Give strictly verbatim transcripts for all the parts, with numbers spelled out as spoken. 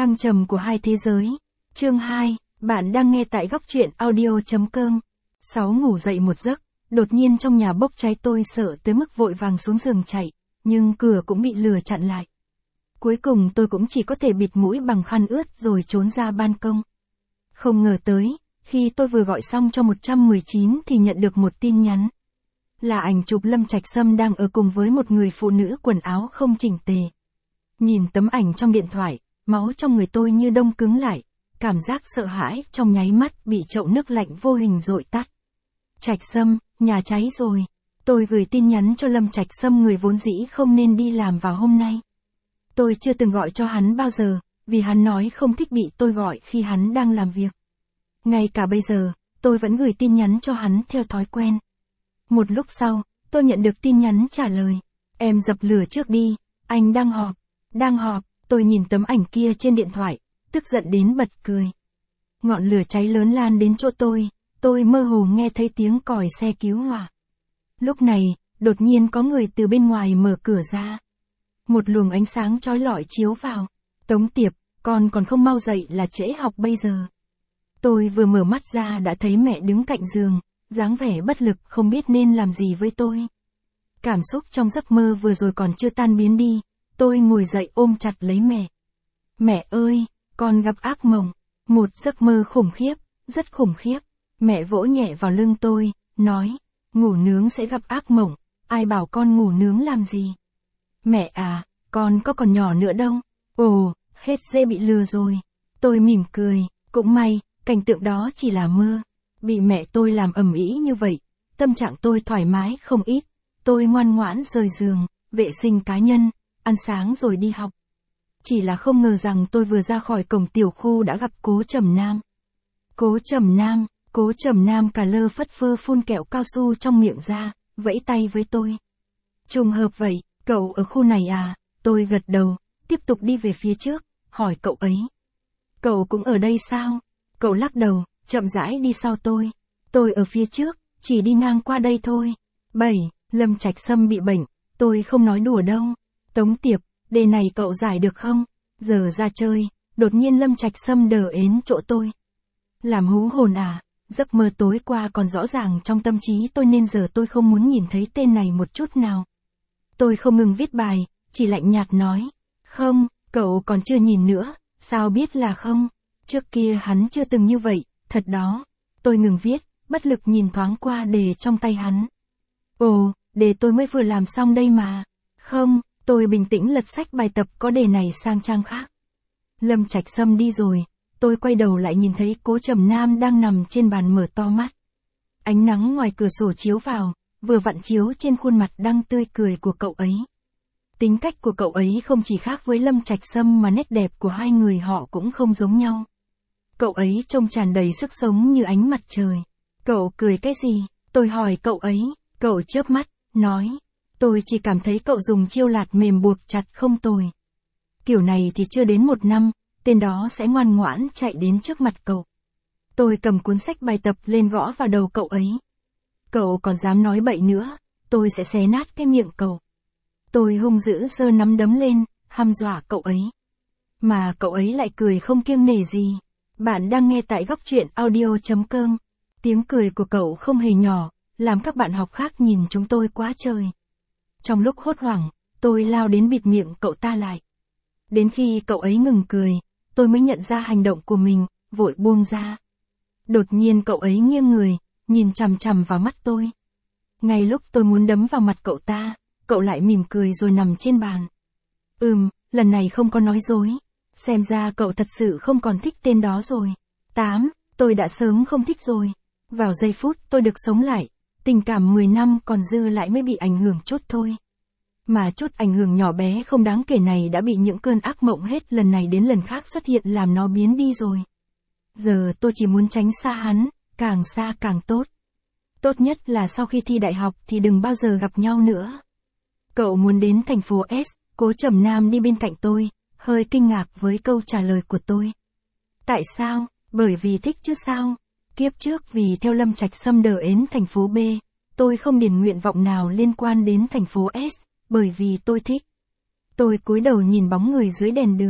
Thăng trầm của hai thế giới. Chương hai, bạn đang nghe tại góc truyện audio.com. Sáu ngủ dậy một giấc, đột nhiên trong nhà bốc cháy, tôi sợ tới mức vội vàng xuống giường chạy, nhưng cửa cũng bị lửa chặn lại. Cuối cùng tôi cũng chỉ có thể bịt mũi bằng khăn ướt rồi trốn ra ban công. Không ngờ tới, khi tôi vừa gọi xong cho một trăm mười chín thì nhận được một tin nhắn. Là ảnh chụp Lâm Trạch Sâm đang ở cùng với một người phụ nữ quần áo không chỉnh tề. Nhìn tấm ảnh trong điện thoại, máu trong người tôi như đông cứng lại, cảm giác sợ hãi trong nháy mắt bị chậu nước lạnh vô hình dội tắt. Trạch Sâm, nhà cháy rồi. Tôi gửi tin nhắn cho Lâm Trạch Sâm, người vốn dĩ không nên đi làm vào hôm nay. Tôi chưa từng gọi cho hắn bao giờ, vì hắn nói không thích bị tôi gọi khi hắn đang làm việc. Ngay cả bây giờ, tôi vẫn gửi tin nhắn cho hắn theo thói quen. Một lúc sau, tôi nhận được tin nhắn trả lời. Em dập lửa trước đi, anh đang họp. Đang họp, tôi nhìn tấm ảnh kia trên điện thoại, tức giận đến bật cười. Ngọn lửa cháy lớn lan đến chỗ tôi, tôi mơ hồ nghe thấy tiếng còi xe cứu hỏa. Lúc này, đột nhiên có người từ bên ngoài mở cửa ra. Một luồng ánh sáng chói lọi chiếu vào. Tống Tiệp, con còn không mau dậy là trễ học bây giờ. Tôi vừa mở mắt ra đã thấy mẹ đứng cạnh giường, dáng vẻ bất lực không biết nên làm gì với tôi. Cảm xúc trong giấc mơ vừa rồi còn chưa tan biến đi, tôi ngồi dậy ôm chặt lấy mẹ. Mẹ ơi, con gặp ác mộng, một giấc mơ khủng khiếp, rất khủng khiếp. Mẹ vỗ nhẹ vào lưng tôi, nói, ngủ nướng sẽ gặp ác mộng, ai bảo con ngủ nướng làm gì. Mẹ à, con có còn nhỏ nữa đâu. Ồ, hết dễ bị lừa rồi. Tôi mỉm cười, cũng may, cảnh tượng đó chỉ là mơ. Bị mẹ tôi làm ầm ĩ như vậy, tâm trạng tôi thoải mái không ít. Tôi ngoan ngoãn rời giường, vệ sinh cá nhân, ăn sáng rồi đi học. Chỉ là không ngờ rằng tôi vừa ra khỏi cổng tiểu khu đã gặp Cố Trầm Nam. Cố Trầm Nam, Cố Trầm Nam cà lơ phất phơ phun kẹo cao su trong miệng ra, vẫy tay với tôi. Trùng hợp vậy, cậu ở khu này à? Tôi gật đầu, tiếp tục đi về phía trước, hỏi cậu ấy. Cậu cũng ở đây sao? Cậu lắc đầu, chậm rãi đi sau tôi. Tôi ở phía trước, chỉ đi ngang qua đây thôi. bảy. Lâm Trạch Sâm bị bệnh, tôi không nói đùa đâu. Tống Tiệp, đề này cậu giải được không? Giờ ra chơi, đột nhiên Lâm Trạch Sâm đờ ến chỗ tôi. Làm hú hồn à? Giấc mơ tối qua còn rõ ràng trong tâm trí tôi nên giờ tôi không muốn nhìn thấy tên này một chút nào. Tôi không ngừng viết bài, chỉ lạnh nhạt nói. Không, cậu còn chưa nhìn nữa, sao biết là không? Trước kia hắn chưa từng như vậy, thật đó. Tôi ngừng viết, bất lực nhìn thoáng qua đề trong tay hắn. Ồ, đề tôi mới vừa làm xong đây mà. Không, tôi bình tĩnh lật sách bài tập có đề này sang trang khác. Lâm Trạch Sâm đi rồi, tôi quay đầu lại nhìn thấy Cố Trầm Nam đang nằm trên bàn mở to mắt. Ánh nắng ngoài cửa sổ chiếu vào, vừa vặn chiếu trên khuôn mặt đang tươi cười của cậu ấy. Tính cách của cậu ấy không chỉ khác với Lâm Trạch Sâm mà nét đẹp của hai người họ cũng không giống nhau. Cậu ấy trông tràn đầy sức sống như ánh mặt trời. Cậu cười cái gì? Tôi hỏi cậu ấy, cậu chớp mắt, nói. Tôi chỉ cảm thấy cậu dùng chiêu lạt mềm buộc chặt không tồi. Kiểu này thì chưa đến một năm, tên đó sẽ ngoan ngoãn chạy đến trước mặt cậu. Tôi cầm cuốn sách bài tập lên gõ vào đầu cậu ấy. Cậu còn dám nói bậy nữa, tôi sẽ xé nát cái miệng cậu. Tôi hung dữ giơ nắm đấm lên, hăm dọa cậu ấy. Mà cậu ấy lại cười không kiêng nể gì. Bạn đang nghe tại góc truyện audio.com. Tiếng cười của cậu không hề nhỏ, làm các bạn học khác nhìn chúng tôi quá trời. Trong lúc hốt hoảng, tôi lao đến bịt miệng cậu ta lại. Đến khi cậu ấy ngừng cười, tôi mới nhận ra hành động của mình, vội buông ra. Đột nhiên cậu ấy nghiêng người, nhìn chằm chằm vào mắt tôi. Ngay lúc tôi muốn đấm vào mặt cậu ta, cậu lại mỉm cười rồi nằm trên bàn. Ừm, lần này không có nói dối. Xem ra cậu thật sự không còn thích tên đó rồi. tám. Tôi đã sớm không thích rồi. Vào giây phút tôi được sống lại, tình cảm mười năm còn dư lại mới bị ảnh hưởng chút thôi. Mà chút ảnh hưởng nhỏ bé không đáng kể này đã bị những cơn ác mộng hết lần này đến lần khác xuất hiện làm nó biến đi rồi. Giờ tôi chỉ muốn tránh xa hắn, càng xa càng tốt. Tốt nhất là sau khi thi đại học thì đừng bao giờ gặp nhau nữa. Cậu muốn đến thành phố S, Cố Trầm Nam đi bên cạnh tôi, hơi kinh ngạc với câu trả lời của tôi. Tại sao? Bởi vì thích chứ sao? Kiếp trước vì theo Lâm Trạch Sâm đờ ến thành phố B, tôi không điền nguyện vọng nào liên quan đến thành phố S, bởi vì tôi thích. Tôi cúi đầu nhìn bóng người dưới đèn đường.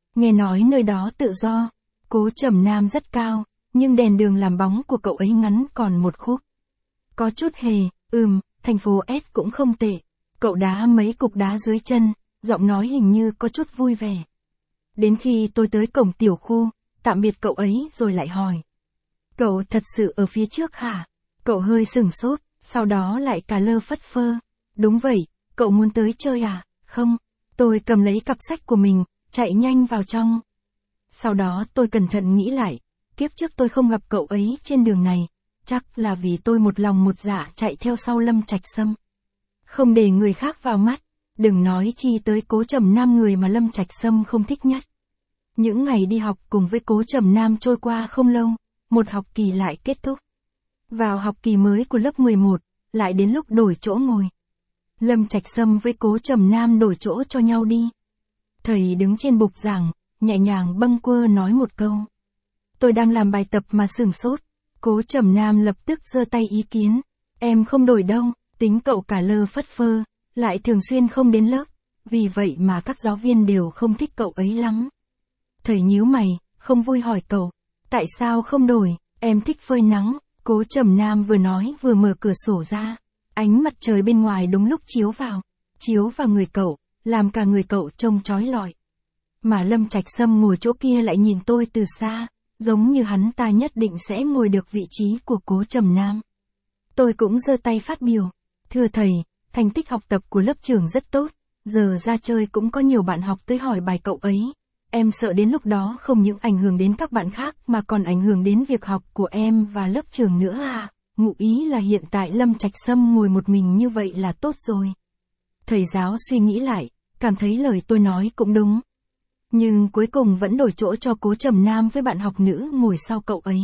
Nghe nói nơi đó tự do, Cố Trầm Nam rất cao, nhưng đèn đường làm bóng của cậu ấy ngắn còn một khúc. Có chút hề, ừm, thành phố S cũng không tệ. Cậu đá mấy cục đá dưới chân, giọng nói hình như có chút vui vẻ. Đến khi tôi tới cổng tiểu khu, tạm biệt cậu ấy rồi lại hỏi. Cậu thật sự ở phía trước hả? Cậu hơi sửng sốt, sau đó lại cả lơ phất phơ. Đúng vậy, cậu muốn tới chơi à? Không. Tôi cầm lấy cặp sách của mình, chạy nhanh vào trong. Sau đó tôi cẩn thận nghĩ lại, kiếp trước tôi không gặp cậu ấy trên đường này, chắc là vì tôi một lòng một dạ chạy theo sau Lâm Trạch Sâm. Không để người khác vào mắt, đừng nói chi tới Cố Trầm Nam, người mà Lâm Trạch Sâm không thích nhất. Những ngày đi học cùng với Cố Trầm Nam trôi qua không lâu, một học kỳ lại kết thúc. Vào học kỳ mới của lớp mười một, lại đến lúc đổi chỗ ngồi. Lâm Trạch Sâm với Cố Trầm Nam đổi chỗ cho nhau đi. Thầy đứng trên bục giảng, nhẹ nhàng bâng quơ nói một câu. Tôi đang làm bài tập mà sửng sốt. Cố Trầm Nam lập tức giơ tay ý kiến. Em không đổi đâu, tính cậu cả lơ phất phơ, lại thường xuyên không đến lớp, vì vậy mà các giáo viên đều không thích cậu ấy lắm. Thầy nhíu mày, không vui hỏi cậu, tại sao không đổi? Em thích phơi nắng. Cố Trầm Nam vừa nói vừa mở cửa sổ ra. Ánh mặt trời bên ngoài đúng lúc chiếu vào, chiếu vào người cậu, làm cả người cậu trông chói lọi. Mà Lâm Trạch Sâm ngồi chỗ kia lại nhìn tôi từ xa, giống như hắn ta nhất định sẽ ngồi được vị trí của Cố Trầm Nam. Tôi cũng giơ tay phát biểu. Thưa thầy, thành tích học tập của lớp trưởng rất tốt, giờ ra chơi cũng có nhiều bạn học tới hỏi bài cậu ấy. Em sợ đến lúc đó không những ảnh hưởng đến các bạn khác mà còn ảnh hưởng đến việc học của em và lớp trưởng nữa à. Ngụ ý là hiện tại Lâm Trạch Sâm ngồi một mình như vậy là tốt rồi. Thầy giáo suy nghĩ lại, cảm thấy lời tôi nói cũng đúng. Nhưng cuối cùng vẫn đổi chỗ cho Cố Trầm Nam với bạn học nữ ngồi sau cậu ấy.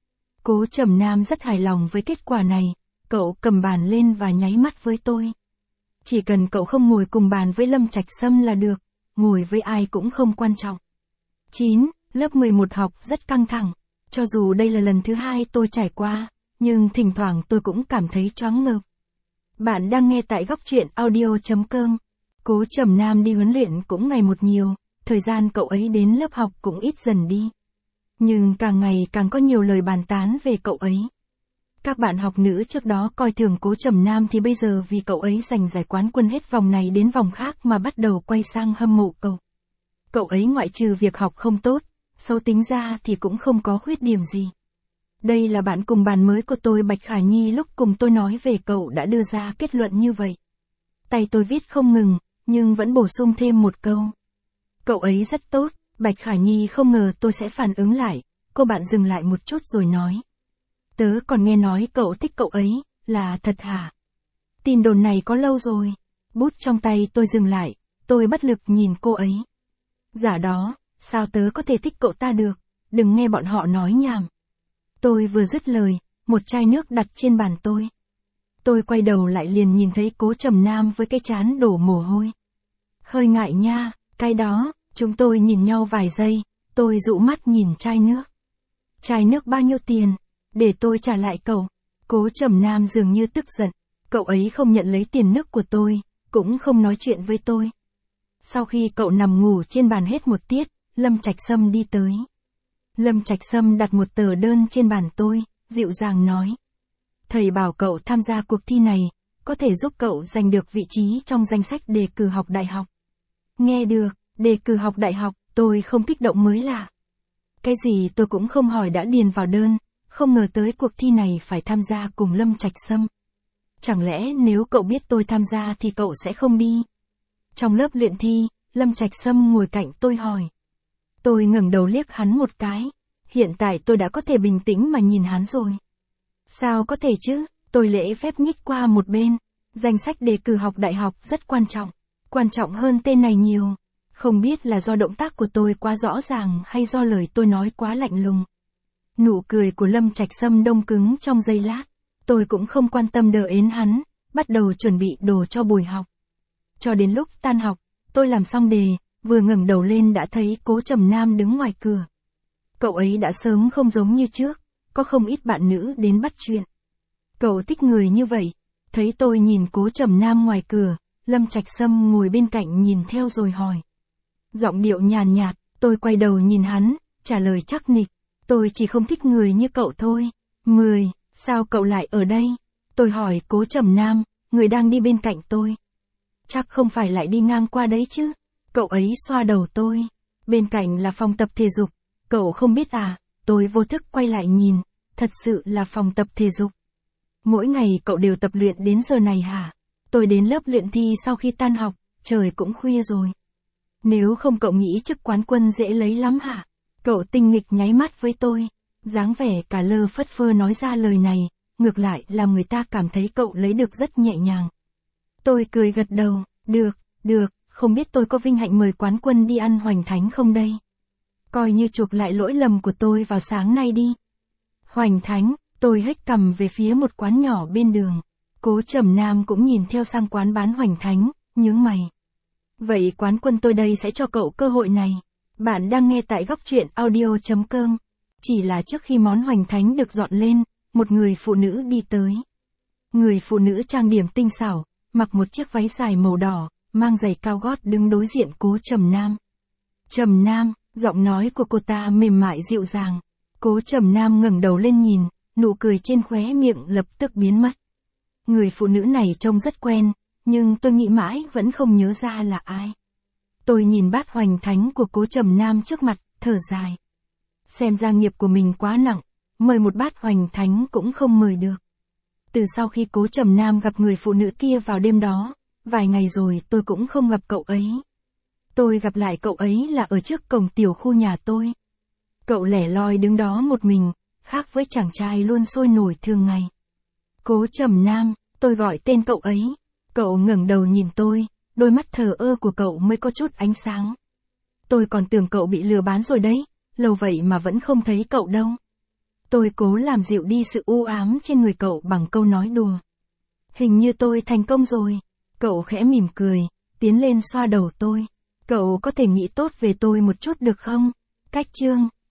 Cố Trầm Nam rất hài lòng với kết quả này, cậu cầm bàn lên và nháy mắt với tôi. Chỉ cần cậu không ngồi cùng bàn với Lâm Trạch Sâm là được, ngồi với ai cũng không quan trọng. chín. Lớp mười một học rất căng thẳng, cho dù đây là lần thứ hai tôi trải qua, nhưng thỉnh thoảng tôi cũng cảm thấy choáng ngợp. Bạn đang nghe tại góc truyện audio chấm com. Cố Trầm Nam đi huấn luyện cũng ngày một nhiều, thời gian cậu ấy đến lớp học cũng ít dần đi. Nhưng càng ngày càng có nhiều lời bàn tán về cậu ấy. Các bạn học nữ trước đó coi thường Cố Trầm Nam thì bây giờ vì cậu ấy giành giải quán quân hết vòng này đến vòng khác mà bắt đầu quay sang hâm mộ cậu. Cậu ấy ngoại trừ việc học không tốt, xấu tính ra thì cũng không có khuyết điểm gì. Đây là bạn cùng bàn mới của tôi Bạch Khả Nhi lúc cùng tôi nói về cậu đã đưa ra kết luận như vậy. Tay tôi viết không ngừng, nhưng vẫn bổ sung thêm một câu. Cậu ấy rất tốt. Bạch Khả Nhi không ngờ tôi sẽ phản ứng lại, cô bạn dừng lại một chút rồi nói. Tớ còn nghe nói cậu thích cậu ấy, là thật hả? Tin đồn này có lâu rồi. Bút trong tay tôi dừng lại, tôi bất lực nhìn cô ấy. Giả đó, sao tớ có thể thích cậu ta được, đừng nghe bọn họ nói nhảm. Tôi vừa dứt lời, một chai nước đặt trên bàn tôi. Tôi quay đầu lại liền nhìn thấy Cố Trầm Nam với cái trán đổ mồ hôi. Hơi ngại nha, cái đó. Chúng tôi nhìn nhau vài giây, tôi dụ mắt nhìn chai nước. Chai nước bao nhiêu tiền? Để tôi trả lại cậu. Cố Trầm Nam dường như tức giận. Cậu ấy không nhận lấy tiền nước của tôi, cũng không nói chuyện với tôi. Sau khi cậu nằm ngủ trên bàn hết một tiết, Lâm Trạch Sâm đi tới. Lâm Trạch Sâm đặt một tờ đơn trên bàn tôi, dịu dàng nói. Thầy bảo cậu tham gia cuộc thi này, có thể giúp cậu giành được vị trí trong danh sách đề cử học đại học. Nghe được. Đề cử học đại học, tôi không kích động mới lạ. Cái gì tôi cũng không hỏi đã điền vào đơn, không ngờ tới cuộc thi này phải tham gia cùng Lâm Trạch Sâm. Chẳng lẽ nếu cậu biết tôi tham gia thì cậu sẽ không đi? Trong lớp luyện thi, Lâm Trạch Sâm ngồi cạnh tôi hỏi. Tôi ngẩng đầu liếc hắn một cái, hiện tại tôi đã có thể bình tĩnh mà nhìn hắn rồi. Sao có thể chứ, tôi lễ phép nhích qua một bên, danh sách đề cử học đại học rất quan trọng, quan trọng hơn tên này nhiều. Không biết là do động tác của tôi quá rõ ràng hay do lời tôi nói quá lạnh lùng. Nụ cười của Lâm Trạch Sâm đông cứng trong giây lát. Tôi cũng không quan tâm đờ ến hắn, bắt đầu chuẩn bị đồ cho buổi học. Cho đến lúc tan học, tôi làm xong đề, vừa ngẩng đầu lên đã thấy Cố Trầm Nam đứng ngoài cửa. Cậu ấy đã sớm không giống như trước, có không ít bạn nữ đến bắt chuyện. Cậu thích người như vậy. Thấy tôi nhìn Cố Trầm Nam ngoài cửa, Lâm Trạch Sâm ngồi bên cạnh nhìn theo rồi hỏi. Giọng điệu nhàn nhạt, tôi Tôi quay đầu nhìn hắn, trả lời chắc nịch. Tôi chỉ không thích người như cậu thôi. mười. Sao cậu lại ở đây? Tôi hỏi Cố Trầm Nam, người đang đi bên cạnh tôi. Chắc không phải lại đi ngang qua đấy chứ? Cậu ấy xoa đầu tôi. Bên cạnh là phòng tập thể dục. Cậu không biết à? Tôi vô thức quay lại nhìn. Thật sự là phòng tập thể dục. Mỗi ngày cậu đều tập luyện đến giờ này hả? Tôi đến lớp luyện thi sau khi tan học, trời cũng khuya rồi. Nếu không cậu nghĩ chức quán quân dễ lấy lắm hả? Cậu tinh nghịch nháy mắt với tôi. Dáng vẻ cả lơ phất phơ nói ra lời này, ngược lại làm người ta cảm thấy cậu lấy được rất nhẹ nhàng. Tôi cười gật đầu, được, được, không biết tôi có vinh hạnh mời quán quân đi ăn hoành thánh không đây? Coi như chuộc lại lỗi lầm của tôi vào sáng nay đi. Hoành thánh, tôi hếch cằm về phía một quán nhỏ bên đường. Cố Trầm Nam cũng nhìn theo sang quán bán hoành thánh, nhướng mày. Vậy quán quân tôi đây sẽ cho cậu cơ hội này. Bạn đang nghe tại góc truyện audio chấm com. Chỉ là trước khi món hoành thánh được dọn lên, một người phụ nữ đi tới. Người phụ nữ trang điểm tinh xảo, mặc một chiếc váy dài màu đỏ, mang giày cao gót đứng đối diện Cố Trầm Nam. Trầm Nam, giọng nói của cô ta mềm mại dịu dàng. Cố Trầm Nam ngẩng đầu lên nhìn, nụ cười trên khóe miệng lập tức biến mất. Người phụ nữ này trông rất quen, nhưng tôi nghĩ mãi vẫn không nhớ ra là ai. Tôi nhìn bát hoành thánh của Cố Trầm Nam trước mặt, thở dài. Xem ra nghiệp của mình quá nặng, mời một bát hoành thánh cũng không mời được. Từ sau khi Cố Trầm Nam gặp người phụ nữ kia vào đêm đó, vài ngày rồi tôi cũng không gặp cậu ấy. Tôi gặp lại cậu ấy là ở trước cổng tiểu khu nhà tôi. Cậu lẻ loi đứng đó một mình, khác với chàng trai luôn sôi nổi thường ngày. Cố Trầm Nam, tôi gọi tên cậu ấy. Cậu ngẩng đầu nhìn tôi, đôi mắt thờ ơ của cậu mới có chút ánh sáng. Tôi còn tưởng cậu bị lừa bán rồi đấy, lâu vậy mà vẫn không thấy cậu đâu. Tôi cố làm dịu đi sự u ám trên người cậu bằng câu nói đùa. Hình như tôi thành công rồi. Cậu khẽ mỉm cười, tiến lên xoa đầu tôi. Cậu có thể nghĩ tốt về tôi một chút được không? Cách chương